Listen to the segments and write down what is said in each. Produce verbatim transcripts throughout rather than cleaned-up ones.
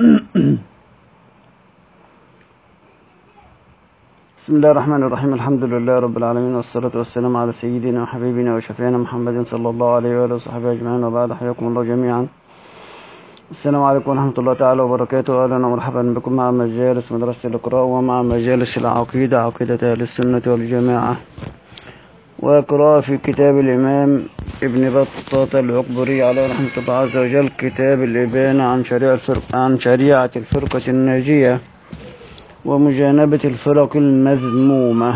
بسم الله الرحمن الرحيم. الحمد لله رب العالمين، والصلاة والسلام على سيدنا وحبيبنا وشفيعنا محمد صلى الله عليه وآله وصحبه أجمعين، وبعد. حياكم الله جميعا. السلام عليكم ورحمة الله تعالى وبركاته. أهلا ومرحبا بكم مع مجالس مدرسة القراءة ومع مجالس العقيدة، عقيدة أهل السنة والجماعة، وقراءة في كتاب الإمام ابن بطة العقبري عليه رحمة الله عز وجل، كتاب الإبانة عن شريعة الفرق عن شريعة الفرقة الناجية ومجانبة الفرق المذمومة.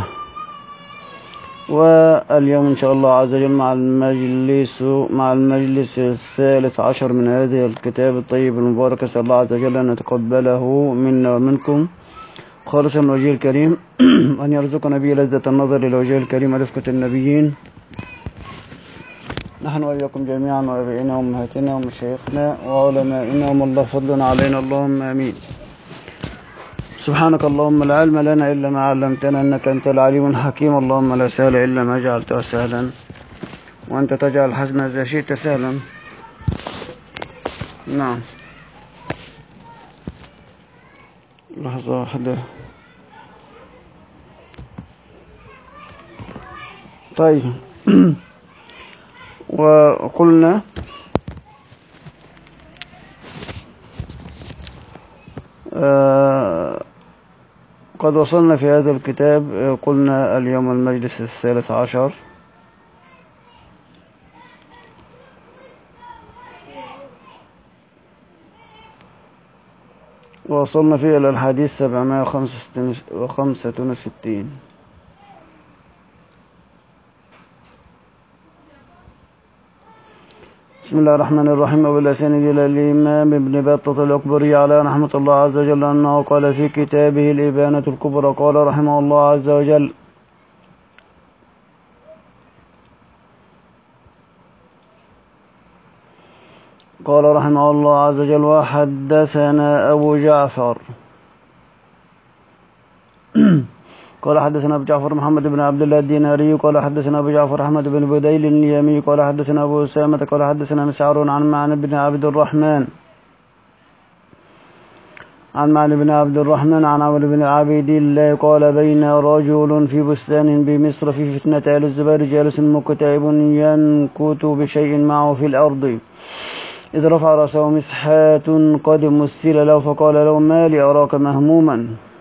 واليوم إن شاء الله عز وجل مع المجلس مع المجلس الثالث عشر من هذه الكتاب الطيب المبارك. أسأل الله عز وجل أن يتقبله منا ومنكم خالصا من وجهه الكريم، وأن يرزقنا به لذة النظر إلى وجهه الكريم ورفقة النبيين، نحن وإياكم جميعا، وأبائنا وأمهاتنا ومشايخنا وعلمائنا ومن الله فضلا علينا، اللهم آمين. سبحانك اللهم لا علم لنا إلا ما علمتنا، إنك أنت العليم الحكيم. اللهم لا سهل إلا ما جعلته سهلا، وأنت تجعل الحزن إذا شئت سهلا. نعم، لحظة واحدة. طيب وقلنا آه قد وصلنا في هذا الكتاب، قلنا اليوم المجلس الثالث عشر، ووصلنا فيه إلى الحديث سبعمائة وخمسة وستين. بسم الله الرحمن الرحيم. وبالأسانيد إلى الإمام ابن بطة العقبري عليه رحمة الله عز وجل أنه قال في كتابه الإبانة الكبرى، قال رحمه الله عز وجل: قال رحمه الله عز وجل: وحدثنا أبو جعفر قال حدثنا أبو جعفر محمد بن عبد الله الديناري قال حدثنا أبو جعفر أحمد بن بديل النيامي قال حدثنا أبو أسامة قال حدثنا مسعر عن معن بن عبد الرحمن عن معن بن عبد الرحمن عن عمرو بن عبيد الله قال: بين رجل في بستان بمصر في فتنة آل الزبير جالس مكتئب ينكت بشيء معه في الأرض، إذ رفع رأسه مسحات قد مثل له، فقال له: ما لي أراك مهموما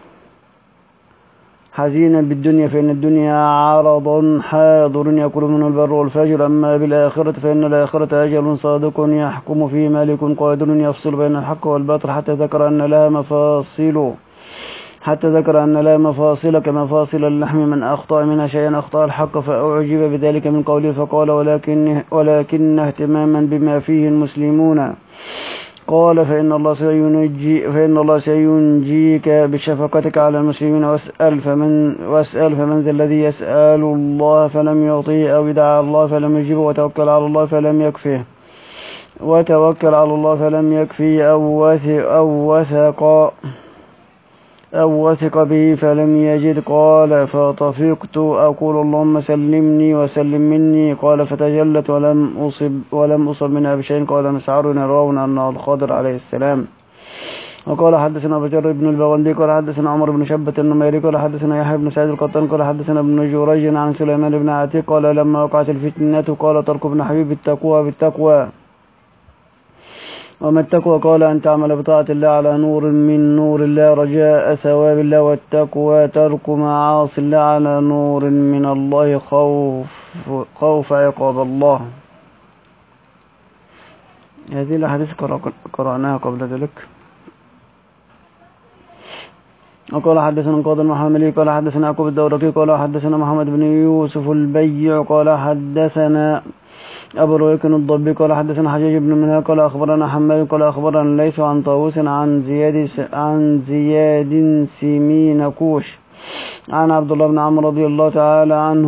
حزينا بالدنيا، فإن الدنيا عرض حاضر يأكل منه البر والفاجر، أما بالآخرة فإن الآخرة أجل صادق يحكم فيه مالك قادر يفصل بين الحق والباطل، حتى ذكر أن لها مفاصل حتى ذكر أن لها مفاصل كمفاصل اللحم، من أخطأ منها شيئا أخطأ الحق، فأعجب بذلك من قوله، فقال: ولكن ولكن اهتماما بما فيه المسلمون. قال: فإن الله سينجي فإن الله سينجيك بشفقتك على المسلمين، واسأل فمن واسأل فمن ذا الذي يسأل الله فلم يعطيه، أو يدعى الله فلم يجيبه، وتوكل على الله فلم يكفه وتوكل على الله فلم يكفي أو وثق أو وثق أو وثق به فلم يجد. قال: فطفقت أقول: اللهم سلمني وسلم مني. قال: فتجلت ولم أصب ولم أصب منها بشيء. قال مسعر: يرون أنه الخضر عليه السلام. وقال: حدثنا بشر بن البغندي قال حدثنا عمر بن شبة النميري قال حدثنا يحيى بن سعيد القطان قال حدثنا ابن جريج عن سليمان بن عتيق قال: لما وقعت الفتنة قال طلق بن حبيب: التقوى بالتقوى. وما التقوى؟ قال: أن تعمل بطاعة الله على نور من نور الله رجاء ثواب الله، والتقوى ترك معاصي الله على نور من الله خوف خوف عقاب الله. هذه الأحاديث قرأناها قبل ذلك. وقال: حدثنا القاضي المحاملي قال حدثنا يعقوب الدورقي قال حدثنا محمد بن يوسف البيع قال حدثنا أبو رويك الضبي قال حدثنا حجاج بن منهال قال أخبرنا حماد قال أخبرنا الليث عن طاووس عن زياد عن زياد سمين كوش عن عبد الله بن عمرو رضي الله تعالى عنه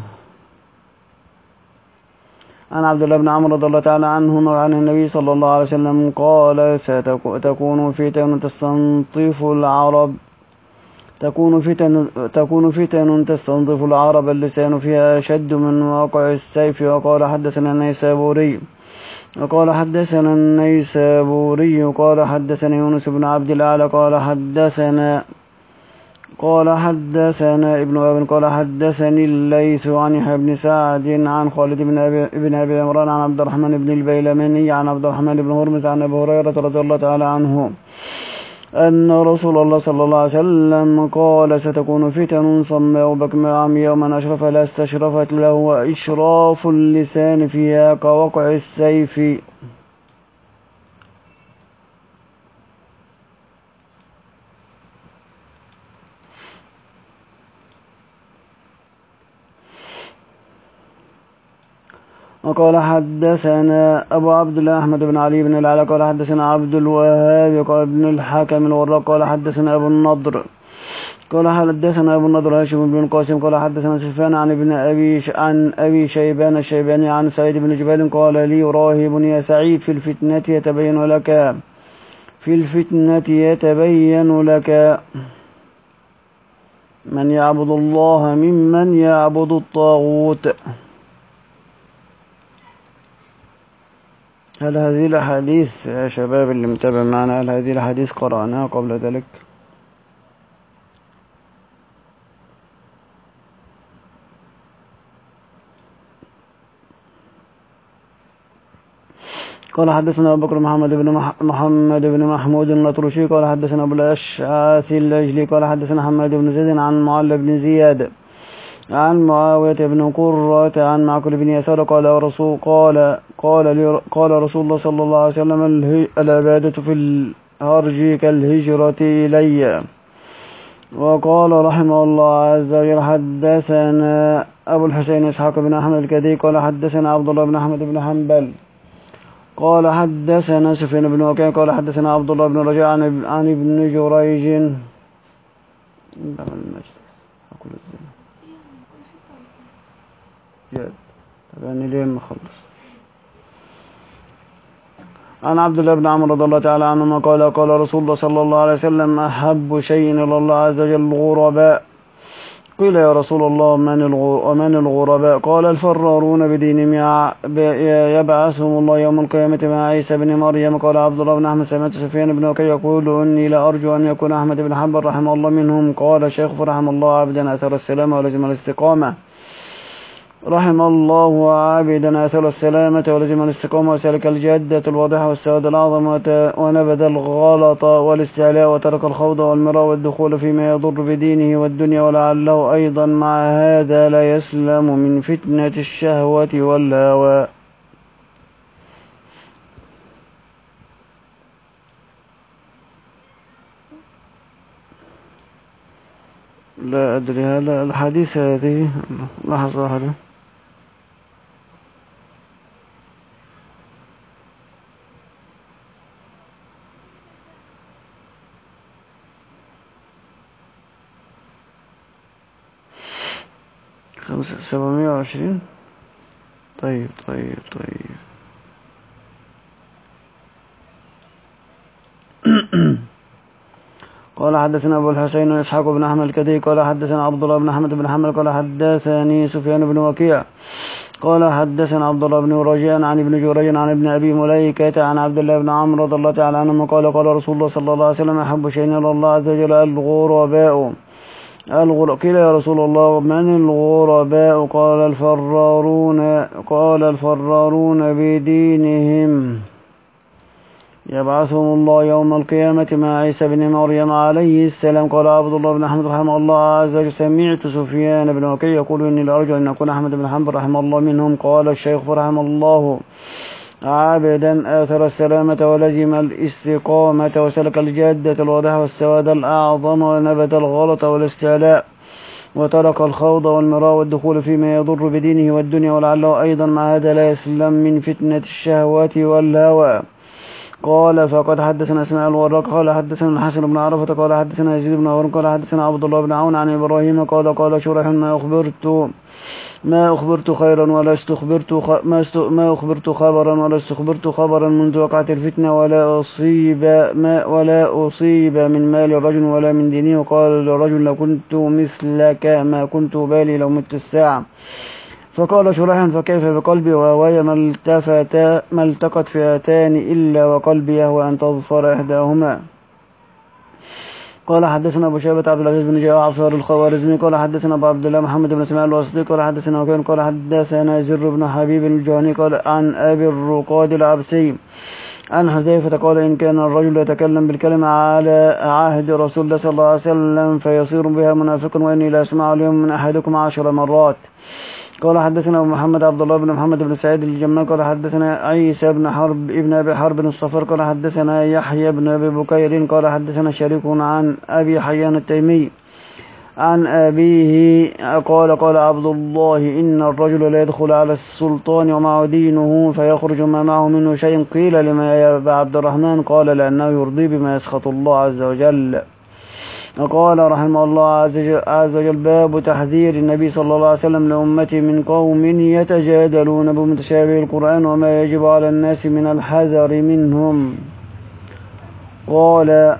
عن عبد الله بن عمرو رضي الله تعالى عنه عن النبي صلى الله عليه وسلم قال: ستكون فتن تستنطف العرب تكون فتن تكون فتن تستنظف العرب، اللسان فيها أشد من واقع السيف. وقال: حدثنا النيسابوري وقال حدثنا النيسابوري قال حدثنا يونس بن عبد الأعلى قال حدثنا قال حدثنا ابن أبي قال حدثني الليث عن يحيى بن سعد عن خالد بن أبي بن أبي عمران عن عبد الرحمن بن البيلماني عن عبد الرحمن بن هرمز عن أبي هريرة رضي الله تعالى عنه أن رسول الله صلى الله عليه وسلم قال ستكون فتن صماء بكماء عمياء من أشرف لا استشرفت له وإشراف اللسان فيها كوقع السيف. وقال حدثنا أبو عبد الله أحمد بن علي بن العلاء قال حدثنا عبد الوهاب قال ابن الحكم الوراق قال حدثنا أبو النضر قال حدثنا أبو النضر هاشم بن القاسم قال حدثنا سفيان عن ابن أبي ش... عن أبي شيبان الشيباني عن سعيد بن جبال قال لي راهب يا سعيد في الفتنة يتبين لك في الفتنة يتبين لك من يعبد الله ممن يعبد الطاغوت. هل هذه الأحاديث يا شباب اللي متابع معنا هل هذه الأحاديث قرأناها قبل ذلك؟ قال حدثنا أبو بكر محمد بن مح... محمد بن محمود النطرشي قال حدثنا أبو الأشعث الأجلي قال حدثنا حماد بن زيد عن معل بن زياد عن معاوية بن قرة عن معقل بن يسار قال رسول قال قال قال رسول الله صلى الله عليه وسلم العبادة في الهرج كالهجرة إلي. وقال رحمه الله عز وجل حدثنا أبو الحسين إسحاق بن أحمد الكدي قال حدثنا عبد الله بن أحمد بن حنبل قال حدثنا سفيان بن وكيع قال حدثنا عبد الله بن رجاء عن عن ابن جريج. يعني ليه مخلص عن عبد الله بن عمرو رضي الله تعالى عنهما قال قال رسول الله صلى الله عليه وسلم أحب شيء إلى الله عز وجل الغرباء. قيل يا رسول الله ومن الغرباء؟ قال الفرارون بدينهم يبعثهم الله يوم القيامة مع عيسى بن مريم. قال عبد الله بن أحمد سمعت سفيان بن وكيع يقول إني لأرجو أن يكون أحمد بن حنبل رحمه الله منهم. قال الشيخ رحمه الله عبدا أثر السلامة ولزم الاستقامة رحم الله عابدا أثر السلامة ولزم الاستقامة وسلك الجادة الواضحة والسواد الأعظم ونبذ الغلط والاستعلاء وترك الخوض والمراء والدخول فيما يضر بدينه والدنيا ولعله أيضا مع هذا لا يسلم من فتنة الشهوة والهوى. لا أدري هل الحديث هذه لحظة واحدة خمسة سبعمائة وعشرين. طيب طيب طيب قال حدثنا أبو الحسين إسحاق بن أحمد الكدي قال حدثنا عبد الله بن أحمد بن حنبل قال حدثني سفيان بن وكيع قال حدثنا عبد الله بن رجاء عن ابن جريج عن ابن أبي مليكة عن عبد الله بن عمرو رضي الله تعالى عنهما قال قال رسول الله صلى الله عليه وسلم أحب شيء إلى الله عز وجل الغرباء. الغرباء قيل يا رسول الله من الغرباء؟ قال الفرارون قال الفرارون بدينهم يبعثهم الله يوم القيامة مع عيسى بن مريم عليه السلام. قال عبد الله بن أحمد رحمه الله عز وجل سمعت سفيان بن وكيع يقول إني لأرجو أن أكون أحمد بن حنبل رحمه الله منهم. قال الشيخ رحمه الله عابدا آثر السلامة ولزم الاستقامة وسلك الجادة الواضحة والسواد الأعظم ونبت الغلط والاستعلاء وترك الخوض والمراء والدخول فيما يضر بدينه والدنيا ولعله أيضا مع هذا لا يسلم من فتنة الشهوات والهوى. قال فقد حدثنا اسماعيل الوراق قال حدثنا الحسن بن عرفة قال حدثنا يزيد بن هارون قال حدثنا عبد الله بن عون عن إبراهيم قال قال شريح ما أخبرت ما أخبرت خيرا ولا استخبرت خ... ما, است... ما أخبرت خبرا ولا استخبرت خبرا منذ وقعت الفتنة ولا أصيب ما ولا أصيب من مال الرجل ولا من دينه. وقال للرجل لو كنت مثلك ما كنت بالي لو مت الساعة فقال شريح فكيف بقلبي وهواي ما التفتا ما التقت فئتان إلا وقلبي يهوى أن تظفر إحداهما. قال حدثنا أبو شيبة عبد العزيز بن جابر عبد الخوارزمي قال حدثنا أبو عبد الله محمد بن اسماعيل الواسطي قال حدثنا وكيع قال حدثنا زر بن حبيب الجهني قال عن أبي الرقاد العبسي عن حذيفة قال إن كان الرجل يتكلم بالكلمة على عهد رسول الله صلى الله عليه وسلم فيصير بها منافقا وإني لا أسمع اليوم من أحدكم عشر مرات. قال حدثنا أبو محمد عبد الله بن محمد بن سعيد الجمال قال حدثنا عيسى بن حرب ابن أبي حرب الصفر قال حدثنا يحيى بن أبي بكير قال حدثنا شريك عن أبي حيان التيمي عن أبيه قال قال عبد الله إن الرجل لا يدخل على السلطان ومعه دينه فيخرج ما معه منه شيء. قيل لما يا أبا عبد الرحمن قال لأنه يرضي بما يسخط الله عز وجل. وقال رحمه الله عز وجل باب تحذير النبي صلى الله عليه وسلم لأمته من قوم يتجادلون بمتشابه القرآن وما يجب على الناس من الحذر منهم. قال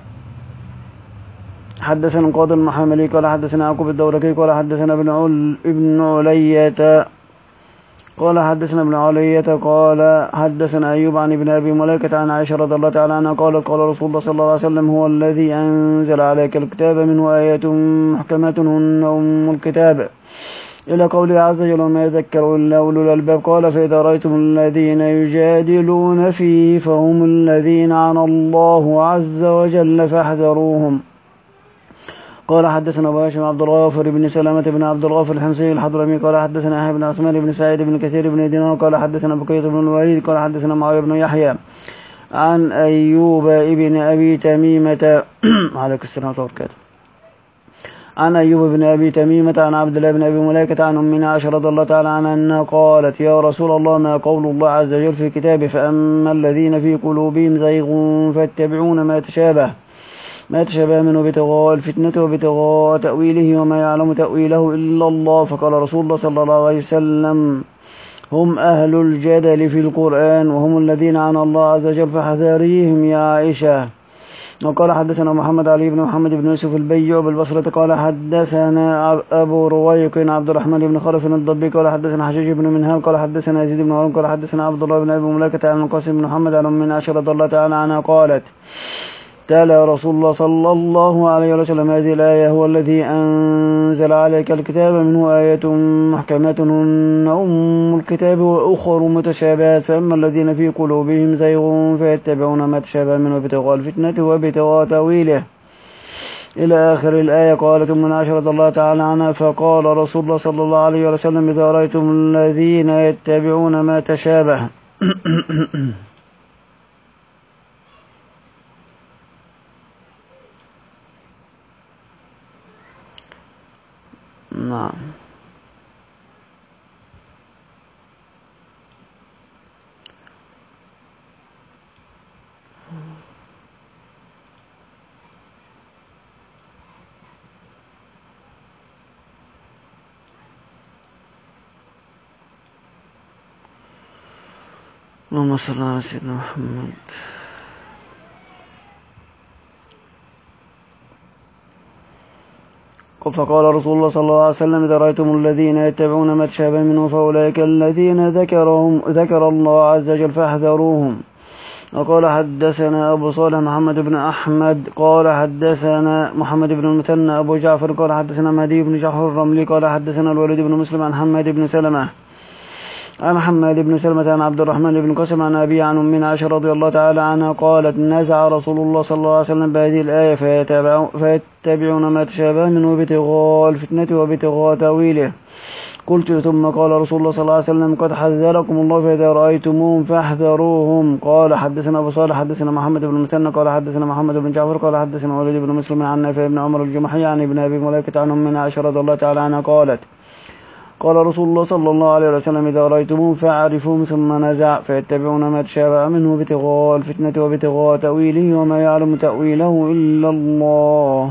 حدثنا القاضي المحاملي قال حدثنا يعقوب الدورقي قال حدثنا ابن عل ابن علية قال حدثنا ابن علية قال حدثنا أيوب عن ابن أبي مليكة عن عائشة رضي الله تعالى عنها قال قال رسول الله صلى الله عليه وسلم هو الذي أنزل عليك الكتاب منه آيات محكمات هن أم الكتاب إلى قوله عز وجل وما يذكر إلا أولو الألباب. قال فإذا رأيتم الذين يجادلون فيه فهم الذين عنى الله عز وجل فاحذروهم. قال حدثنا أبو هاشم عبد الغافر بن سلامة بن عبد الغافر الحمصي الحضرمي قال حدثنا يحيى بن عثمان بن سعيد بن كثير بن دينار قال حدثنا بقية بن الوليد قال حدثنا معاوية بن يحيى عن أيوب ابن أبي تميمة عليكم السلام ورحمة الله وبركاته عن أيوب بن أبي تميمة عن عبد الله بن أبي مليكة عن أمنا عائشة رضي الله تعالى عنها أنها قالت يا رسول الله ما قول الله عز وجل في كتابه فأما الذين في قلوبهم زيغ فاتبعون ما تشابه ما تشابه منه ابتغاء الفتنة وابتغاء تأويله وما يعلم تأويله إلا الله. فقال رسول الله صلى الله عليه وسلم هم أهل الجدل في القرآن وهم الذين عن الله عز وجل فحذاريهم يا عائشة. وقال حدثنا محمد علي بن محمد بن يوسف البيع بالبصرة قال حدثنا أبو رويق عبد الرحمن بن خلف الضبي قال حدثنا حجاج بن منهال قال حدثنا يزيد بن هارون قال حدثنا عبد الله بن أبي مليكة عن القاسم بن محمد عن أمنا عائشة رضي الله تعالى عنها قالت تلا رسول الله صلى الله عليه وسلم هذه الآية هو الذي أنزل عليك الكتاب منه آيات محكمات هن أم الكتاب وأخر متشابهات فأما الذين في قلوبهم زيغ فيتبعون ما تشابه منه ابتغاء الفتنة وابتغاء تأويله إلى آخر الآية. قالت أمنا عائشة رضي الله تعالى عنها فقال رسول الله صلى الله عليه وسلم إذا رأيتم الذين يتبعون ما تشابه نعم اللهم صل على سيدنا محمد. فقال رسول الله صلى الله عليه وسلم إذا رأيتم الذين يتبعون ما تشابه منه فأولئك الذين ذكرهم ذكر الله عز وجل فاحذروهم. وقال حدثنا أبو صالح محمد بن أحمد قال حدثنا محمد بن المثنى أبو جعفر قال حدثنا مهدي بن جعفر الرملي قال حدثنا الوليد بن مسلم عن حماد بن سلمة عن محمد بن سلمة عن عبد الرحمن بن قاسم عن أبي عن أمنا عائشة رضي الله تعالى عنها قالت نزع رسول الله صلى الله عليه وسلم بهذه الآية فيتبعون ما تشابه منه ابتغاء الفتنة وابتغاء تأويله. قلت ثم قال رسول الله صلى الله عليه وسلم قد حذركم الله فإذا رأيتموهم فاحذروهم. قال حدثنا أبو صالح حدثنا محمد بن المثنى قال حدثنا محمد بن جعفر قال حدثنا وليد بن مسلم عن نافع بن عمر الجمحي عن ابن أبي مليكة عن أمنا عائشة رضي الله تعالى عنها قالت قال رسول الله صلى الله عليه وسلم إذا رأيتموهم فاعرفوهم ثم نزع فيتبعون ما تشابه منه ابتغاء الفتنة وابتغاء تأويله وما يعلم تأويله إلا الله.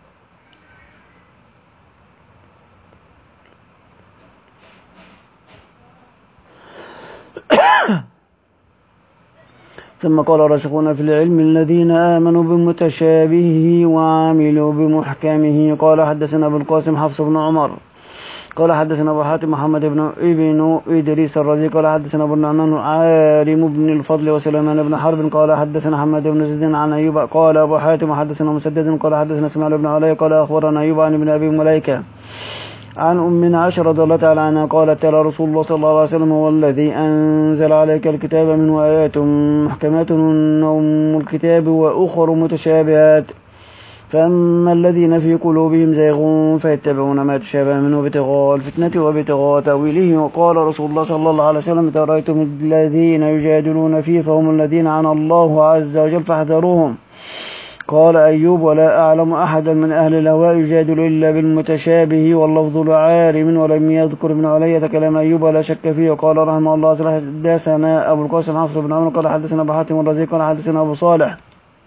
ثم قال راسخون في العلم الذين آمنوا بمتشابهه وعاملوا بمحكمه. قال حدثنا أبو القاسم حفص بن عمر قال حدثنا أبو حاتم محمد بن ابن إدريس الرازي قال حدثنا أبو النعمان عالم بن الفضل وسليمان بن حرب قال حدثنا حماد بن زيد عن أيوب قال أبو حاتم حدثنا مسدد قال حدثنا اسماعيل بن علي قال أخبرنا أيوب عن ابن أبي مليكة عن أمنا عائشة رضي الله تعالى عنها قالت تلا رسول الله صلى الله عليه وسلم هو الذي أنزل عليك الكتاب منه آيات محكمات هن أم الكتاب وأخر متشابهات فأما الذين في قلوبهم زيغ فيتبعون ما تشابه منه ابتغاء الفتنة وابتغاء تأويله. وقال رسول الله صلى الله عليه وسلم إذا رأيتم الذين يجادلون فيه فهم الذين عنى الله عز وجل فاحذروهم. قال أيوب ولا أعلم أحدا من أهل الهواء يجادل إلا بالمتشابه واللفظ لعارم ولم يذكر ابن علية كلام أيوب ولا شك فيه. وقال رحمه الله حدثنا أبو القاسم حفص بن عمرو قال حدثنا أبو حاتم الرازي قال حدثنا أبو صالح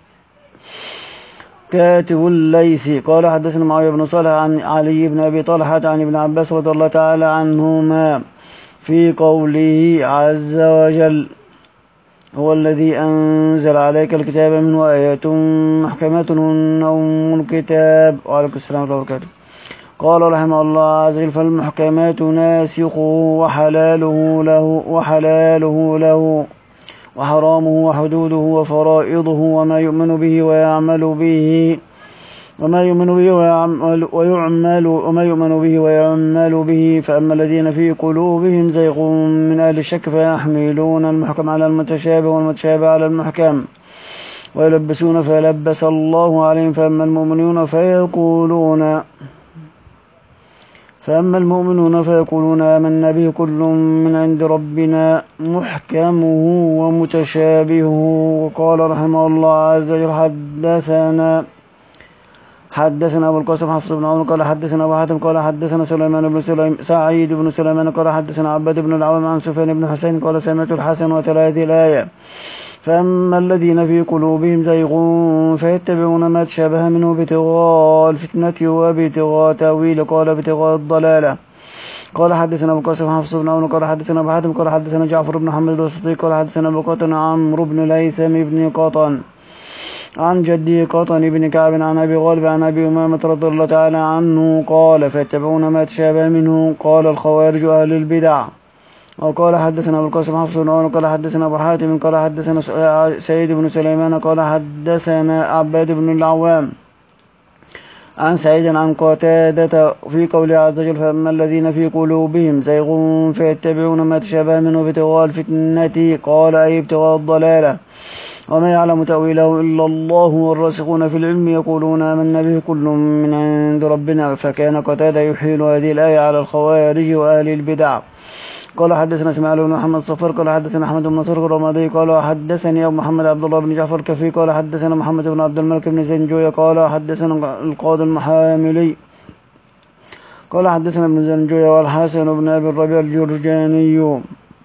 كاتب الليثي قال حدثنا معاوية بن صالح عن علي بن أبي طلحة عن ابن عباس رضي الله تعالى عنهما في قوله عز وجل هو الذي أنزل عليك الكتاب منه آيات محكمات هن أم الكتاب. وعليكم السلام ورحمة الله وبركاته. قال رحمه الله عز وجل فالمحكمات ناسخه وحلاله له وحلاله له وحرامه وحدوده وفرائضه وما يؤمن به ويعمل به وما يؤمن به ويعمل ويعمل وما يؤمن به ويعمل به. فأما الذين في قلوبهم زيغ من أهل الشك فيحملون المحكم على المتشابه والمتشابه على المحكم ويلبسون فيلبس الله عليهم. فأما المؤمنون فيقولون فأما المؤمنون فيقولون آمنا به كل من عند ربنا محكمه ومتشابهه. وقال رحمه الله عز وجل حدثنا حدثنا أبو القاسم حفص بن عمرو قال حدثنا أبو حاتم قال حدثنا سليمان بن سليم سعيد بن سليمان قال حدثنا عباد بن العوام عن سفيان بن حسين قال سمعت الحسن وتلا هذه الآية فأما الذين في قلوبهم زيغ فيتبعون ما تشابه منه ابتغاء الفتنة وابتغاء تأويله قال ابتغاء الضلالة. قال حدثنا أبو القاسم حفص بن عمرو قال حدثنا أبو حاتم قال حدثنا جعفر بن محمد الوسطي قال حدثنا أبو قطن عمرو بن ليثم بن قطن عن جدي قطن بن كعب عن أبي غالب عن أبي أمامة رضي الله تعالى عنه قال فيتبعون ما تشابه منه قال الخوارج أهل البدع. وقال حدثنا أبو القاسم حفص بن عمرو قال حدثنا أبو حاتم قال حدثنا سعيد بن سليمان قال حدثنا عباد بن العوام عن سعيد عن قتادة في قوله عز وجل فأما الذين في قلوبهم زيغ فيتبعون ما تشابه منه ابتغاء الفتنة قال أي ابتغاء الضلالة وما يعلم تأويله إلا الله والراسخون في العلم يقولون آمنا به كل من عند ربنا. فكان قتادة يحيل هذه الآية على الخوارج وأهل البدع. قال حدثنا اسماعيل بن محمد صفر قال حدثنا أحمد بن نصر الرمادي قال حدثني أبو محمد عبد الله بن جعفر كفي قال حدثنا محمد بن عبد الملك بن زنجوية قال حدثنا القاضي المحاملي قال حدثنا ابن زنجوية والحسن بن أبي الربيع الجرجاني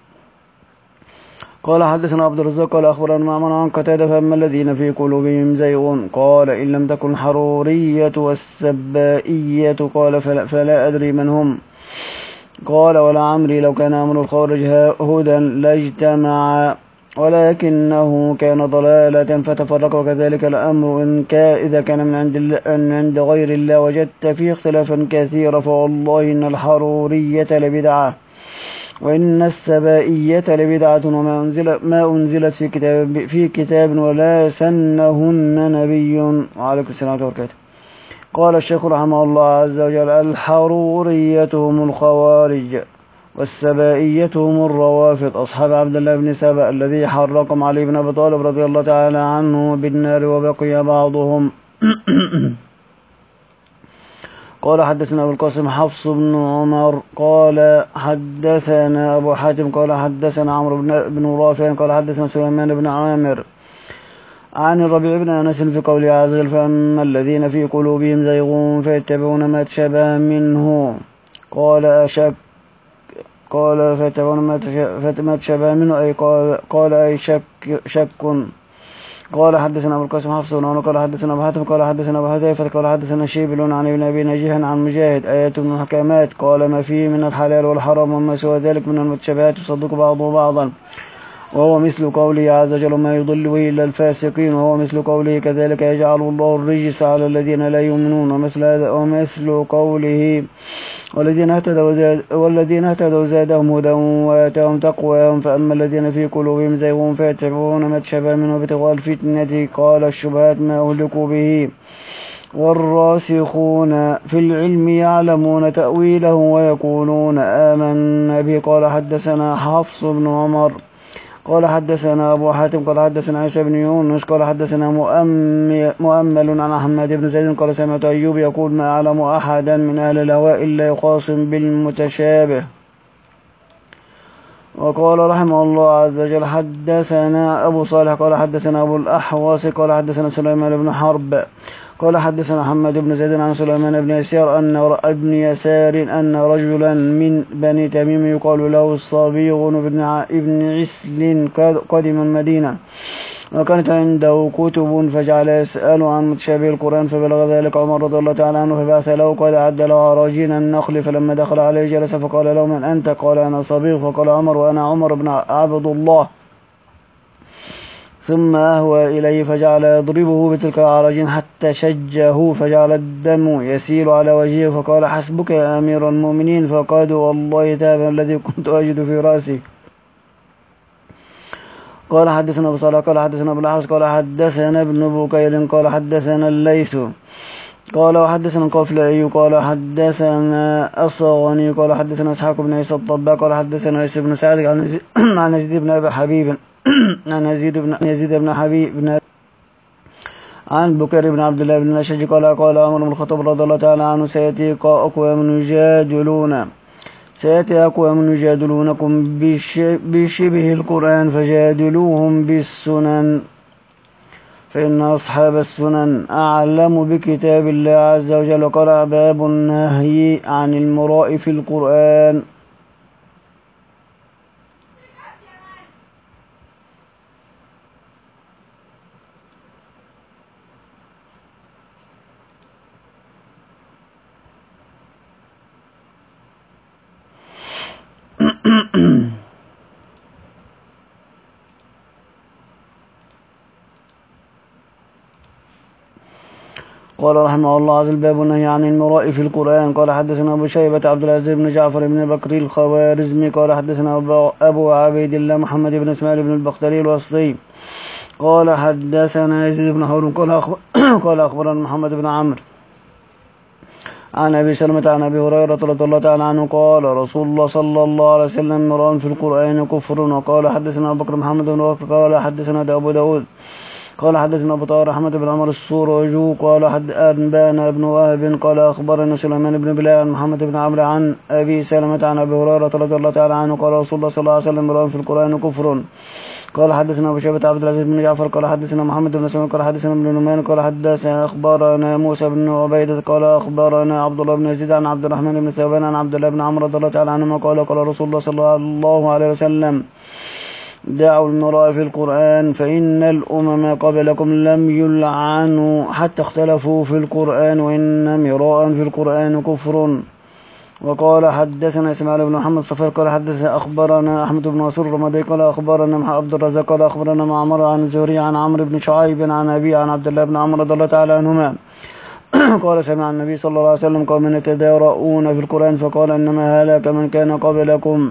قال حدثنا عبد الرزاق قال أخبرنا معمر عن قتادة فأما الذين في قلوبهم زيغ قال إن لم تكن الحرورية والسبائية قال فلا, فلا أدري من هم قال ولا عمري لو كان أمر الخوارج هدى لاجتمع ولكنه كان ضلالة فتفرق. وكذلك الأمر إن كان إذا كان من عند, من عند غير الله وجدت فيه اختلافا كثيرا. فوالله إن الحرورية لبدعة وإن السبائية لبدعة وما أنزل ما أنزلت في كتاب في كتاب ولا سنهن نبي. وعليكم السلام ورحمة الله وبركاته. قال الشيخ رحمه الله عز وجل الحرورية هم الخوارج والسبائية هم الروافض أصحاب عبد الله بن سبأ الذي حرقهم علي بن أبي طالب رضي الله تعالى عنه بالنار وبقي بعضهم. قال حدثنا أبو القاسم حفص بن عمر قال حدثنا أبو حاتم قال حدثنا عمرو بن رافع قال حدثنا سليمان بن عامر عن الربيع بن أنس في قوله عز وجل فأما الذين في قلوبهم زيغ فيتبعون ما تشابه منه قال أشك قال فيتبعون ما تشابه منه أي قال, قال أي شك شك قال حدثنا أبو القاسم حفص بن عمر قال حدثنا أبو حاتم قال حدثنا أبو حذيفة قال حدثنا شيبل عن ابن أبي نجيح عن مجاهد آيات محكمات قال ما فيه من الحلال والحرام وما سوى ذلك من المتشابهات يصدق بعضه بعضا وهو مثل قوله عز وجل ما يضل به إلا الفاسقين وهو مثل قوله كذلك يجعل الله الرجس على الذين لا يؤمنون ومثل هذا ومثل قوله والذين اهتدوا زاد والذين اهتدوا زادهم هدى وآتاهم تقواهم فأما الذين في قلوبهم زيغ فيتبعون ما تشابه منه ابتغاء الفتنة قال الشبهات ما أهلكوا به والراسخون في العلم يعلمون تأويله ويقولون آمنا به. قال حدثنا حفص بن عمر قال حدثنا أبو حاتم قال حدثنا عيسى بن يونس قال حدثنا مؤمل عن أحمد بن زيد قال سمعت أيوب يقول ما أعلم أحدا من أهل الهواء إلا يخاصم بالمتشابه. وقال رحمه الله عز وجل حدثنا أبو صالح قال حدثنا أبو الأحوص قال حدثنا سليمان بن حرب قال حدثنا محمد بن زيد عن سليمان بن يسار أن ابن يسار أن رجلا من بني تميم يقال له الصبيغ بن عسل قدم المدينة وكانت عنده كتب فجعل يسأل عن متشابه القرآن فبلغ ذلك عمر رضي الله تعالى عنه فبعث له قال عد له عراجين النخل فلما دخل عليه جلس فقال له من أنت قال أنا صبيغ فقال عمر وأنا عمر بن عبد الله ثم أهوى إليه فجعل يضربه بتلك العراجين حتى شجه فجعل الدم يسيل على وجهه فقال حسبك يا أمير المؤمنين فقال والله تاب الذي كنت أجد في رأسي. قال حدثنا أبو صالح قال حدثنا أبو الأحوص قال حدثنا ابن بكير قال حدثنا الليث قال وحدثنا القافلي قال حدثنا الصغاني قال حدثنا إسحاق بن عيسى الطباء قال حدثنا عيسى بن سعد عن يزيد بن أبي حبيب عن يزيد بن يزيد بن حبيب بن عن بكير بن عبد الله بن الأشج قال قال عمر بن الخطاب رضي الله تعالى عنه سيأتي أقوام يجادلون سيأتي أقوام يجادلونكم بشبه القرآن فجادلوهم بالسنن فإن أصحاب السنن أعلم بكتاب الله عز وجل. وقال باب النهي عن المراء في القرآن. قال رحمه الله عز الباب النهي عن المراء في القرآن. قال حدثنا أبو شيبة عبد العزيز بن جعفر بن بكر الخوارزمي قال حدثنا أبو عبيد الله محمد بن إسماعيل بن البختري الوسطي قال حدثنا يزيد بن هارون قال أخبرنا محمد بن عمرو عن أبي سلمة عن أبي هريرة رضي الله تعالى عنه قال رسول الله صلى الله عليه وسلم مراء في القرآن كفر. وقال حدثنا أبو بكر محمد بن بكر قال حدثنا أبو داود قال حدثنا أبو طاهر أحمد بن عمر السورجو قال حد أنبانا بن وهب قال أخبرنا سليمان بن بلال عن محمد بن عمرو عن أبي سلمة عن أبي هريرة رضي الله تعالى عنه قال رسول الله صلى الله عليه وسلم مراء في القرآن كفر. قال حدثنا أبو شيبة عبد العزيز بن جعفر قال حدثنا محمد بن سلمة قال حدثنا ابن نمان قال حدثنا أخبرنا موسى بن عبيدة قال أخبرنا عبد الله بن يزيد عن عبد الرحمن بن ثوبان عن عبد الله بن عمرو رضي الله تعالى عنهما قال قال رسول الله صلى الله عليه وسلم دعوا المراء في القرآن فإن الأمم قبلكم لم يلعنوا حتى اختلفوا في القرآن وإن مراء في القرآن كفر. وقال حدثنا إسماعيل بن محمد صفر قال حدثنا أخبرنا أحمد بن منصور الرمادي قال أخبرنا عبد الرزاق قال أخبرنا معمر عن الزهري عن عمرو بن شعيب عن أبي عن عبد الله بن عمرو رضي الله تعالى عنهما قال سمع النبي صلى الله عليه وسلم قوم يتدارؤون في القرآن فقال إنما هلك من كان قبلكم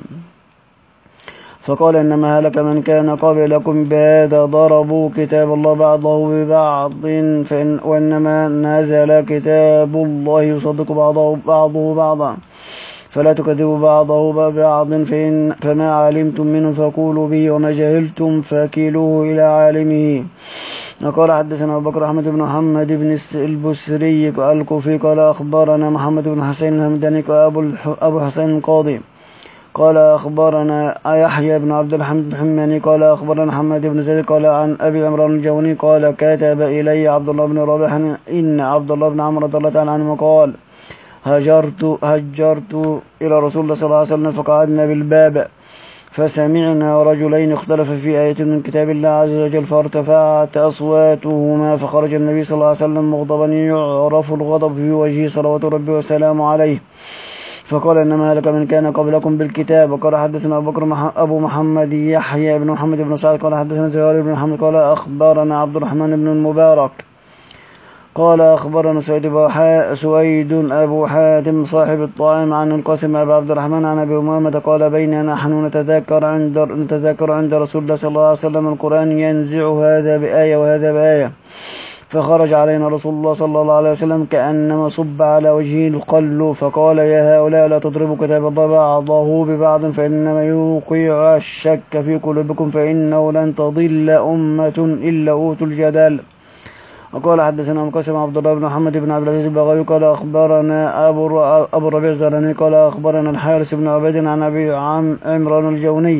فقال إنما هلك من كان قبلكم بهذا ضربوا كتاب الله بعضه ببعض فإن وإنما نزل كتاب الله يصدق بعضه بعضه بعضا فلا تكذبوا بعضه ببعض فإن فما علمتم منه فقولوا به وما جهلتم فكيلوه إلى عالمه. وقال حدثنا أبو بكر أحمد بن محمد بن البسري الكوفي قال أخبرنا محمد بن حسين الهمداني أبو حسين القاضي قال أخبرنا يحيى بن عبد الحميد الحماني قال أخبرنا محمد بن زيد قال عن أبي عمران الجوني قال كتب إلي عبد الله بن ربيح إن عبد الله بن عمرو رضي الله تعالى عنه قال هجرت هجرت إلى رسول الله صلى الله عليه وسلم فقعدنا بالباب فسمعنا رجلين اختلف في آية من كتاب الله عز وجل فارتفعت أصواتهما فخرج النبي صلى الله عليه وسلم مغضبا يعرف الغضب في وجهه صلوات ربي وسلامه عليه فقال إنما هلك من كان قبلكم بالكتاب. وقال حدثنا أبو بكر أبو محمد يحيى بن محمد بن سعد قال حدثنا زهير بن محمد قال أخبرنا عبد الرحمن بن المبارك قال أخبرنا سويد سويد أبو حاتم صاحب الطاعم عن القاسم أبي عبد الرحمن عن أبي أمامة قال بيننا نحن نتذكر عند نتذكر عند رسول الله صلى الله عليه وسلم القرآن ينزع هذا بآية وهذا بآية، فخرج علينا رسول الله صلى الله عليه وسلم كأنما صب على وجهه القل، فقال يا هؤلاء لا تضربوا كتاب الله بعضه ببعض فإنما يوقع الشك في قلوبكم، فإنه لن تضل أمة إلا أوتوا الجدل. وقال حدثنا مقسم عبد الله بن محمد بن عبد العزيز البغوي قال أخبرنا أبو أبو الربيع الزهراني قال أخبرنا الحارث بن عبيد عن أبي عمران الجوني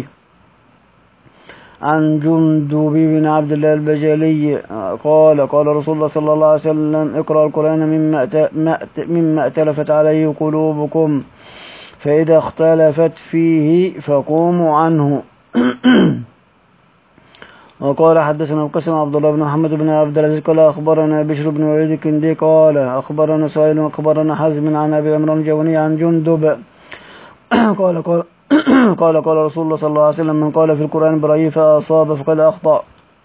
عن جندب بن عبد الله البجلي قال قال رسول الله صلى الله عليه وسلم اقرأ القرآن مما مما ائتلفت عليه قلوبكم، فإذا اختلفت فيه فقوموا عنه. وقال حدثنا القاسم عبد الله بن محمد بن عبد العزيز قال أخبرنا بشر بن وليد الكندي قال أخبرنا سهيل أخبرنا حزم عن أبي عمران الجوني عن جندب قال قال قال قال رسول الله صلى الله عليه وسلم من قال في القرآن برأيه فأصاب فقد أخطأ.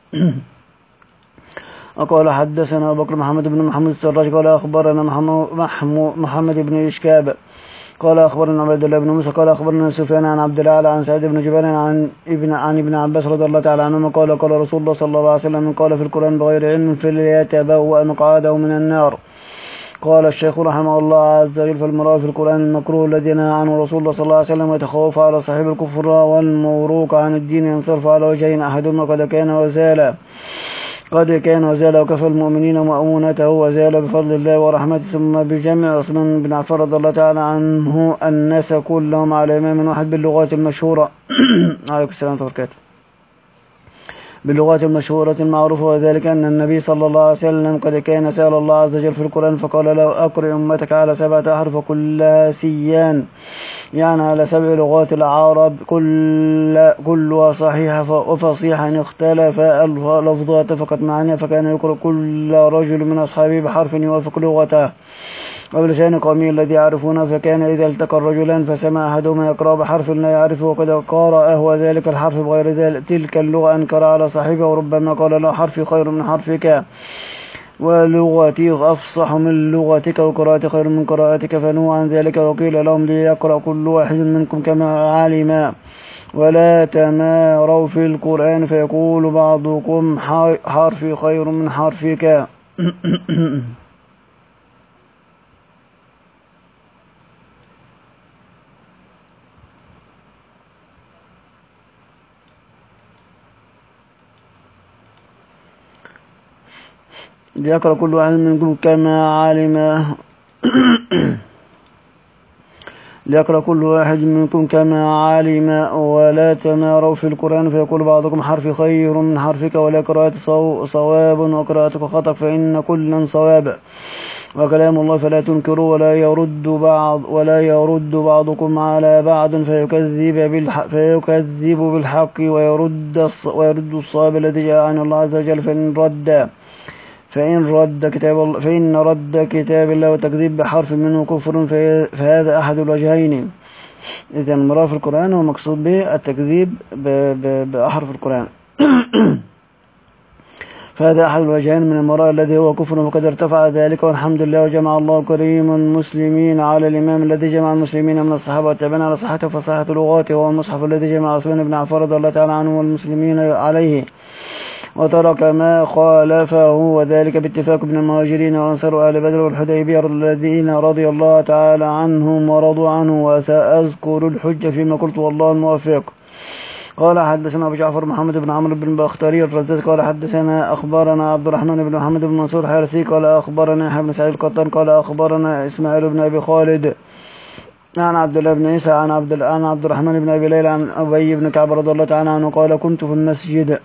وقال حدثنا أبو بكر محمد بن محمد السراج قال أخبرنا محمد, محمد بن إشكاب قال أخبرنا عبد الله بن موسى قال أخبرنا سفيان عن عبد الله عن سعيد بن جبير عن ابن عن ابن عباس رضي الله تعالى عنهما قال قال رسول الله صلى الله عليه وسلم من قال في القرآن بغير علم فليتبوأ مقعده من النار. قال الشيخ رحمه الله عز وجل فالمراد في القرآن المكروه الذي نهى عنه رسول الله صلى الله عليه وسلم ويتخوف على صاحب الكفر والموروق عن الدين ينصرف على وجهين أحدهما قد كان وزال قد كان وزال وكفى المؤمنين مؤونته وزال بفضل الله ورحمته، ثم بجمع عثمان بن عفان رضي الله تعالى عنه الناس كلهم على إمام واحد باللغات المشهورة عليكم السلام وبركاته باللغات المشهورة المعروفة، وذلك أن النبي صلى الله عليه وسلم قد كان سأل الله عز وجل في القرآن فقال له أقرئ أمتك على سبعة أحرف كلها سيان، يعني على سبع لغات العرب كل كلها صحيحة وفصيحة إن اختلف لفظها اتفقت معانيها، فكان يقرأ كل رجل من أصحابه بحرف يوافق لغته وبلسان قومه الذي يعرفونه، فكان إذا التقى الرجلان فسمع أحدهما يقرأ بحرف لا يعرفه وقد قرأه ذلك الحرف بغير ذلك تلك اللغة أنكر على صاحبه، وربما قال له حرفي خير من حرفك ولغتي أفصح من لغتك وقراءتي خير من قراءتك، فنهوا عن ذلك وقيل لهم ليقرأ كل واحد منكم كما علم ولا تماروا في القرآن فيقول بعضكم حرفي خير من حرفك. ليقرأ كل واحد منكم كما علم ليقرأ كل واحد منكم كما علم ولا تماروا في القرآن فيقول بعضكم حرفي خير من حرفك ولا قراءة صواب وقراءتك خطأ فإن كلا صواب، وكلام الله فلا تنكروا ولا يرد بعض ولا يرد بعضكم على بعض فيكذب بالحق, فيكذب بالحق ويرد ويرد الصواب الذي جاء عن الله عز وجل، فإن رد فإن رد كتاب الله فإن رد كتاب الله وتكذيب بحرف منه كفر فهذا أحد الوجهين. إذا المراد في القرآن هو مقصود به التكذيب بأحرف القرآن فهذا أحد الوجهين من المراد الذي هو كفر، وقد ارتفع ذلك والحمد لله، وجمع الله كريم المسلمين على الإمام الذي جمع المسلمين من الصحابة والتابعين على صحته وفصاحة لغاته، وهو المصحف الذي جمع عثمان بن عفان رضي الله تعالى عنه والمسلمين عليه وترك ما خالفه، وذلك باتفاق ابن المهاجرين وأنصار أهل بدر والحديبية الذين رضي الله تعالى عنهم ورضوا عنه، وسأذكر الحجة فيما قلت والله الموفق. قال حدثنا أبو جعفر محمد بن عمرو بن بختري الرزاز قال حدثنا أخبرنا عبد الرحمن بن محمد بن منصور حارسي قال أخبرنا يحيى بن سعيد القطان قال أخبرنا إسماعيل بن أبي خالد عن عبد الله بن عيسى عن عبد عن عبد الرحمن بن أبي ليلى عن أبي بن كعب رضي الله تعالى عنه قال كنت في المسجد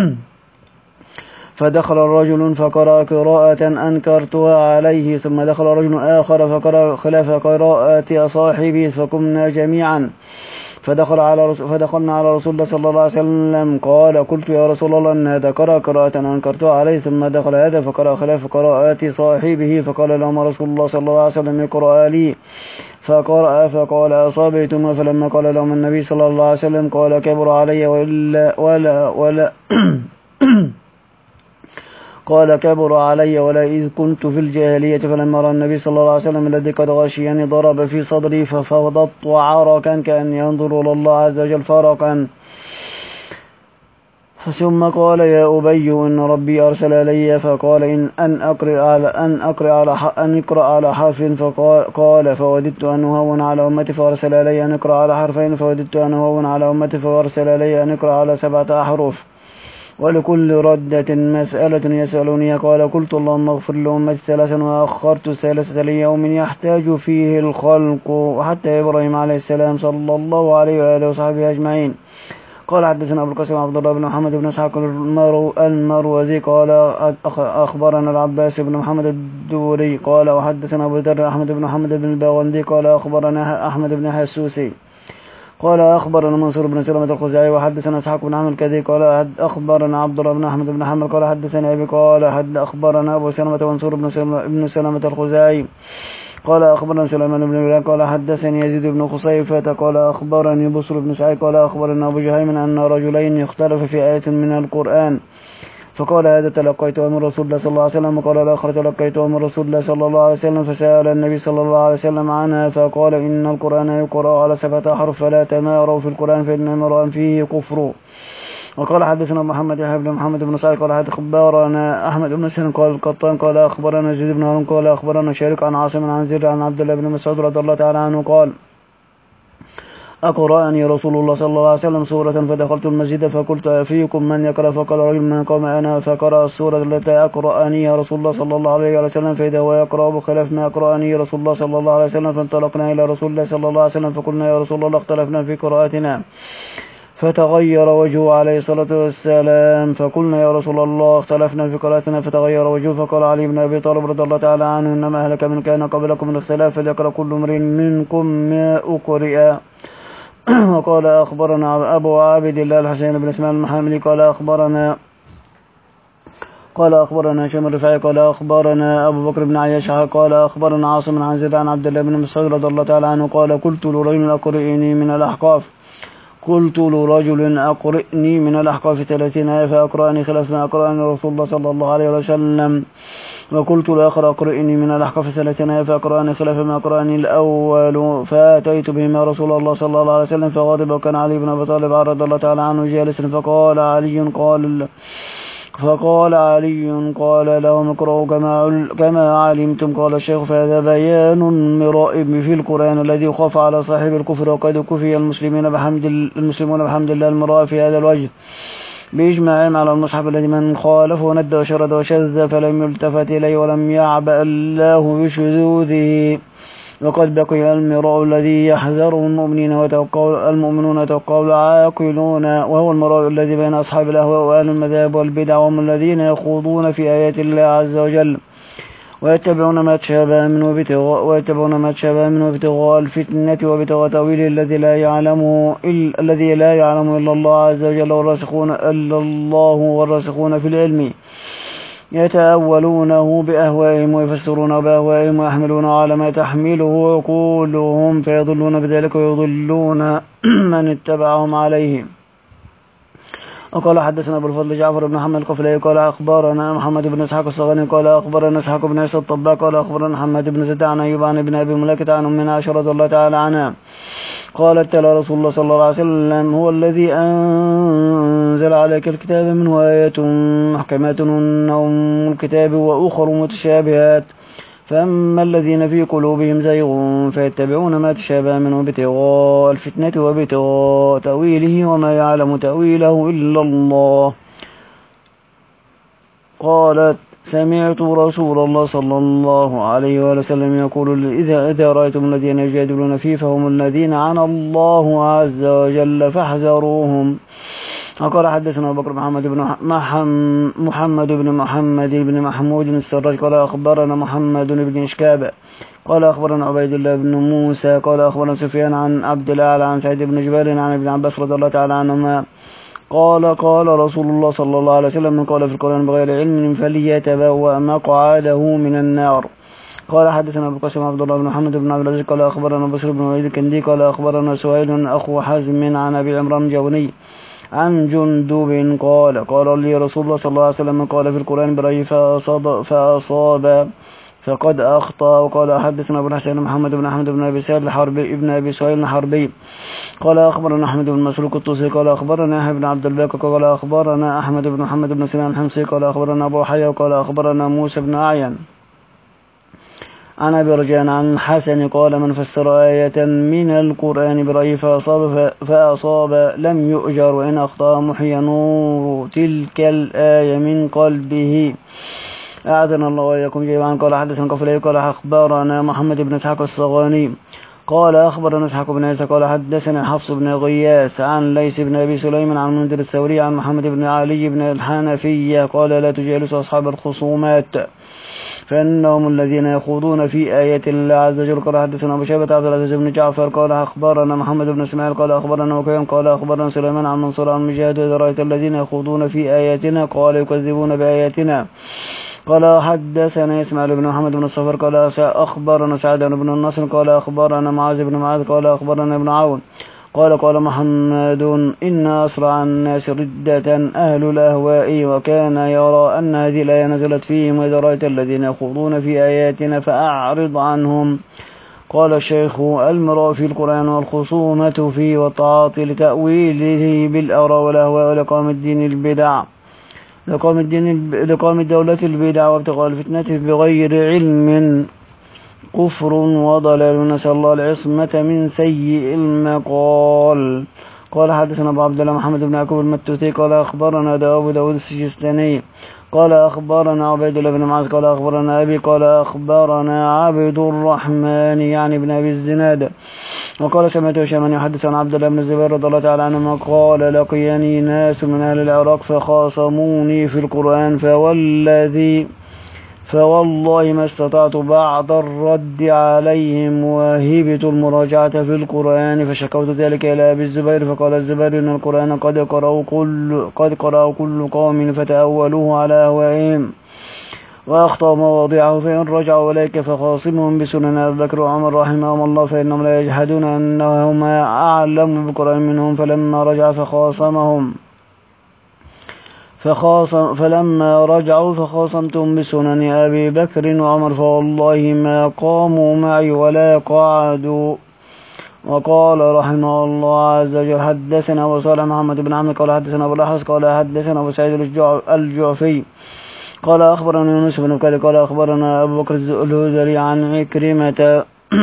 فدخل رجل فقرأ قراءة أنكرتها عليه، ثم دخل رجل آخر فقرأ خلاف قراءة صاحبه فقمنا جميعا فدخل على فدخلنا على رسول الله صلى الله عليه وسلم قال قلت يا رسول الله أن هذا قرأ قراءة أنكرتها عليه، ثم دخل هذا فقرأ خلاف قراءة صاحبه فقال لهم رسول الله صلى الله عليه وسلم اقرأ لي فقرأ فقال أصابتما، فلما قال لهم النبي صلى الله عليه وسلم قال كبر علي وإلا ولا ولا قال كبر علي ولا إذ كنت في الجاهلية فلما رأى النبي صلى الله عليه وسلم الذي قد غشيني ضرب في صدري ففضضت عرقا كأن ينظر إلى الله عز وجل فرقا. ثم قال يا أبي إن ربي أرسل إلي فقال إن أن أقرأ على أن أقرأ على أن اقرأ على حرف فقال فوددت أن أهون على أمتي فأرسل إلي أن اقرأ على حرفين فوددت أن أهون على أمتي فأرسل إلي أن اقرأ على سبعة أحرف ولكل ردة مسألة يسألوني. قال قلت اللهم اغفر لأمتي ثلاثا وأخرت الثالثة ليوم يحتاج فيه الخلق وحتى إبراهيم عليه السلام صلى الله عليه وآله وصحبه أجمعين. قال حدثنا أبو القاسم عبد الله بن محمد بن إسحاق المروزي قال أخبرنا العباس بن محمد الدوري قال وحدثنا أبو ذر أحمد بن محمد بن الباغندي قال أخبرنا أحمد بن حسوسي قال أخبرنا منصور بن سلمة الخزاعي وحدثنا إسحاق بن عامر الكدي قال أخبرنا عبد الله بن أحمد بن حنبل قال حدثنا أبي قال حد أخبرنا أبو سلمة ومنصور بن سلمة, بن سلمة الخزاعي قال أخبرنا سليمان بن بلال قال حدثني يزيد بن خصيفة قال أخبرني بصر بن سعيد قال أخبرنا أبو جهيم أن رجلين اختلف في آية من القرآن فقال هذا تلقيته من رسول الله صلى الله عليه وسلم وقال الآخر تلقيته من رسول الله صلى الله عليه وسلم فسأل النبي صلى الله عليه وسلم عنها فقال إن القرآن يقرأ على سبعة أحرف فلا تماروا في القرآن فإن امرأ فيه كفر. وقال حدثنا محمد بن محمد بن سعيد قال أخبرنا أحمد بن سلم قال القطان قال أخبرنا زيد بن هارون قال أخبرنا شريك عن عاصم عن زر عن عبد الله بن مسعود رضي الله تعالى عنه قال أقرأني رسول الله صلى الله عليه وسلم سورة فدخلت المسجد فقلت أفيكم من يقرأ فقال رجل من قام أنا فقرأ السورة التي أقرأني رسول الله صلى الله عليه وسلم فإذا هو يقرأ بخلاف ما أقرأني رسول الله صلى الله عليه وسلم فانطلقنا إلى رسول الله صلى الله عليه وسلم فقلنا يا رسول الله اختلفنا في قراءتنا فتغير وجهه عليه الصلاة والسلام فقلنا يا رسول الله اختلفنا في قراءتنا فتغير وجهه فقال علي بن أبي طالب رضي الله تعالى عنه إنما أهلك من كان قبلكم الاختلاف فليقرأ كل امرئ منكم ما أقرئ. وقال أخبرنا أبو عابد الله الحسين بن اسماعيل المحاملي قال أخبرنا قال أخبرنا هشام الرفاعي قال أخبرنا أبو بكر بن عياش قال أخبرنا عاصم عن زيد عن عبد الله بن مسعود رضي الله تعالى عنه قال قلت لرجل أقرئني من الأحقاف قلت لرجل أقرئني من الأحقاف ثلاثين آية فأقرأني خلاف ما أقرأني رسول الله صلى الله عليه وسلم وقلت لآخر أقرئني من الأحقاف ثلاثين آية فأقرأني خلاف ما أقرأني الأول فأتيت بهما رسول الله صلى الله عليه وسلم فغضب وكان علي بن أبي طالب رضي الله تعالى عنه جالسا فقال علي قال فقال علي قال لهم اقرأوا كما, كما علمتم. قال الشيخ فهذا بيان مرائب في القرآن الذي خاف على صاحب الكفر وقد كفي المسلمين بحمد المسلمون بحمد الله المرائب في هذا الوجه بإجماعهم على المصحف الذي من خالفه ند وشرد وشذ فلم يلتفت إليه ولم يعبأ الله بشذوذه وقد بقي المراء الذي يحذره المؤمنين وتوقع المؤمنون وتوقع العاقلون وهو المراء الذي بين أصحاب الأهواء وأهل المذاهب والبدع وهم الذين يخوضون في آيات الله عز وجل ويتبعون ما تشابه منه ابتغاء ويتبعون ما تشابه منه ابتغاء الفتنة وابتغاء تأويله الذي لا يعلمه إلا الذي لا يعلمه إلا الله عز وجل والراسخون إلا الله والراسخون في العلم يتأولونه بأهوائهم ويفسرونه بأهوائهم ويحملونه على ما تحمله عقولهم فيضلون بذلك ويضلون من اتبعهم عليه. وقال حدثنا أبو الفضل جعفر بن محمد القفلي قال أخبرنا محمد بن إسحاق الصغني قال أخبرنا إسحاق بن عيسى الطباع قال أخبرنا محمد بن زيد عن أيوب عن ابن أبي مليكة عن أم عائشة رضي الله تعالى عنها قالت تلا رسول الله صلى الله عليه وسلم هو الذي أنزل عليك الكتاب منه آيات محكمات هن أم الكتاب وأخر متشابهات فأما الذين في قلوبهم زيغ فيتبعون ما تشابه منه ابتغاء الفتنة وابتغاء تأويله وما يعلم تأويله إلا الله. قالت سمعت رسول الله صلى الله عليه وسلم يقول إذا, إذا رأيتم الذين يجادلون فيه فهم الذين عنى الله عز وجل فاحذروهم. وقال حدثنا أبو بكر محمد بن محمد بن محمد بن محمود السراج قال أخبرنا محمد بن إشكاب قال أخبرنا عبيد الله بن موسى قال أخبرنا سفيان عن عبد الأعلى عن سعيد بن جبير عن ابن عباس رضي الله تعالى عنهما قال قال رسول الله صلى الله عليه وسلم من قال في القرآن بغير علم فليتبوأ مقعده من النار. قال حدثنا أبو القاسم عبد الله بن محمد بن عبد العزيز قال أخبرنا بشر بن وليد الكندي قال أخبرنا سهيل أخو حزم عن أبي عمران الجوني عن جندب قال قال لي رسول الله صلى الله عليه وسلم قال في القرآن برأيه فأصاب, فأصاب فقد أخطأ. وقال حدثنا أبو الحسين محمد بن أحمد بن أبي سعيد الحربي ابن أبي سهيل الحربي قال أخبرنا أحمد بن مسروق الطوسي قال أخبرنا يحيى بن عبد الباقي قال أخبرنا أحمد بن محمد بن سنان الحمصي قال أخبرنا أبو حيا وقال أخبرنا موسى بن أعين عن أبي رجاء عن حسن قال من فسر آية من القرآن برأيه فأصاب, فأصاب لم يؤجر وإن أخطأ محي نور تلك الآية من قلبه. أعاذنا الله وإياكم جميعا. قال حدثنا قفلي قال أخبرنا محمد بن إسحاق الصغاني قال أخبرنا إسحاق بن عيسى قال حدثنا حفص بن غياث عن ليث بن أبي سليم عن منذر الثوري عن محمد بن علي بن الحنفية قال لا تجالسوا أصحاب الخصومات فإنهم الذين يخوضون في آيات الله عز وجل. قال حدثنا أبو شيبة عبد العزيز بن جعفر قال أخبرنا محمد بن إسماعيل قال أخبرنا وكيع قال أخبرنا سليمان عن منصور عن مجاهد وإذا رأيت الذين يخوضون في آياتنا قال يكذبون بآياتنا. قال حدثنا إسماعيل بن محمد بن الصفر قال أخبرنا سعد بن النصر قال أخبرنا معاذ بن معاذ قال أخبرنا ابن عون قال قال محمد إن أسرع الناس ردة أهل الأهواء وكان يرى أن هذه الآية نزلت فيهم وإذا رأيت الذين يخوضون في آياتنا فأعرض عنهم. قال الشيخ المراء في القرآن والخصومة فيه والتعاطي لتأويله بالآراء والأهواء ولقام الدين البدع لقام الدين لقام الدولة البدع وابتغاء الفتنة بغير علم كفر وضلال نسأل الله العصمة من سيء المقال. قال حدثنا أبو عبد الله محمد بن يعقوب المتوثي قال أخبرنا أبو داود السجستاني قال أخبرنا عبيد الله بن معاذ قال أخبرنا أبي قال أخبرنا عبد الرحمن يعني بن أبي الزناد وقال سمعت هشام يحدث عن عبد الله بن الزبير رضي الله تعالى عنهما قال لقيني ناس من أهل العراق فخاصموني في القرآن فوالذي فوالله ما استطعت بعد الرد عليهم وهبت المراجعة في القرآن فشكوت ذلك إلى أبي الزبير فقال الزبير إن القرآن قد قرأوا كل قد قرأوا كل قوم فتأولوه على أهوائهم وأخطأوا مواضعه فإن رجعوا إليك فخاصمهم بسنن أبي بكر وعمر رحمهم الله فإنهم لا يجحدون أنهم أعلم بالقرآن منهم فلما رجع فخاصمهم فخاصم فلما رجعوا فخاصمتم بسنن أبي بكر وعمر فوالله ما قاموا معي ولا قعدوا. وقال رحمه الله عز وجل حدثنا أبو صالح محمد بن عمرو قال حدثنا أبو الأحوص قال حدثنا أبو سعيد الجعفي قال أخبرنا يونس بن بكير قال أخبرنا أبو بكر الهذلي عن عكرمة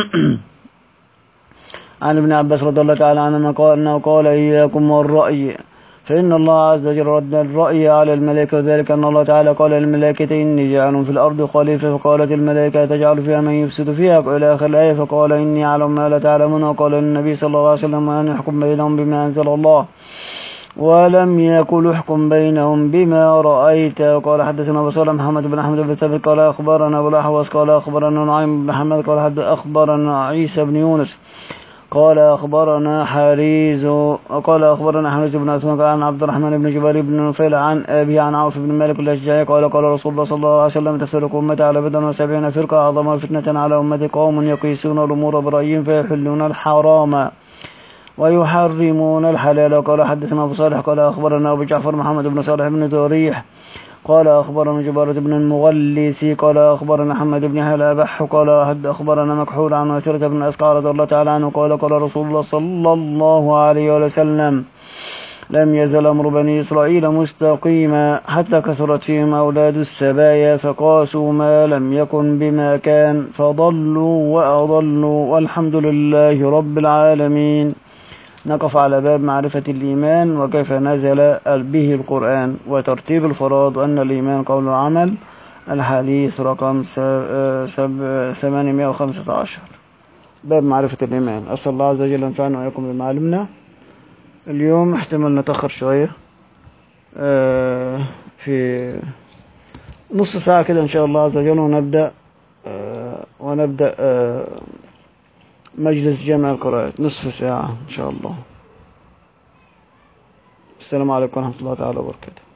عن ابن عباس رضي الله تعالى عنهما قال أنه قال إياكم والرأي فإن الله عز وجل رد الرأي على الملائكة وذلك أن الله تعالى قال للملائكة إني جاعل في الأرض خليفة فقالت الملائكة تجعل فيها من يفسد فيها إلى آخر الآية فقال إني أعلم ما لا تعلمون وقال النبي صلى الله عليه وسلم أن يحكم بينهم بما أنزل الله ولم يكن احكم بينهم بما رأيت. وقال حدثنا أبو صالح محمد بن أحمد بن ثابت قال أخبرنا أبو الأحوص قال أخبرنا نعيم بن حماد قال حد أخبرنا عيسى بن يونس قال أخبرنا حريز وقال أخبرنا حمزة بن عثمان قال عن عبد الرحمن بن جبير بن نفيل عن أبي عن عوف بن مالك الأشجعي قال قال رسول الله صلى الله عليه وسلم تفترق أمتي على بدء وسبعين فرقة أعظم فتنة على أمتي قوم يقيسون الأمور برأيهم فيحلون الحرام ويحرمون الحلال. وقال حدثنا أبو صالح قال أخبرنا أبو جعفر محمد بن صالح بن ذريح قال أخبرنا جبارة بن المغلسي قال أخبرنا محمد بن هلابح قال حد أخبرنا مكحول عن وثيرة بن أسقع رضي الله تعالى عنه قال قال رسول الله صلى الله عليه وسلم لم يزل أمر بني إسرائيل مستقيما حتى كثرت فيهم أولاد السبايا فقاسوا ما لم يكن بما كان فضلوا وأضلوا والحمد لله رب العالمين. نقف على باب معرفة الإيمان وكيف نزل به القرآن وترتيب الفرائض وأن الإيمان قول العمل الحديث رقم ثمانمائة وخمسة عشر. باب معرفة الإيمان. أسأل الله عز وجل أنفعنا وإياكم بما علمنا. اليوم احتمال نتأخر شوية في نص ساعة كده إن شاء الله عز وجل ونبدأ ونبدأ مجلس جمع القراءات نصف ساعة إن شاء الله. السلام عليكم ورحمة الله تعالى وبركاته.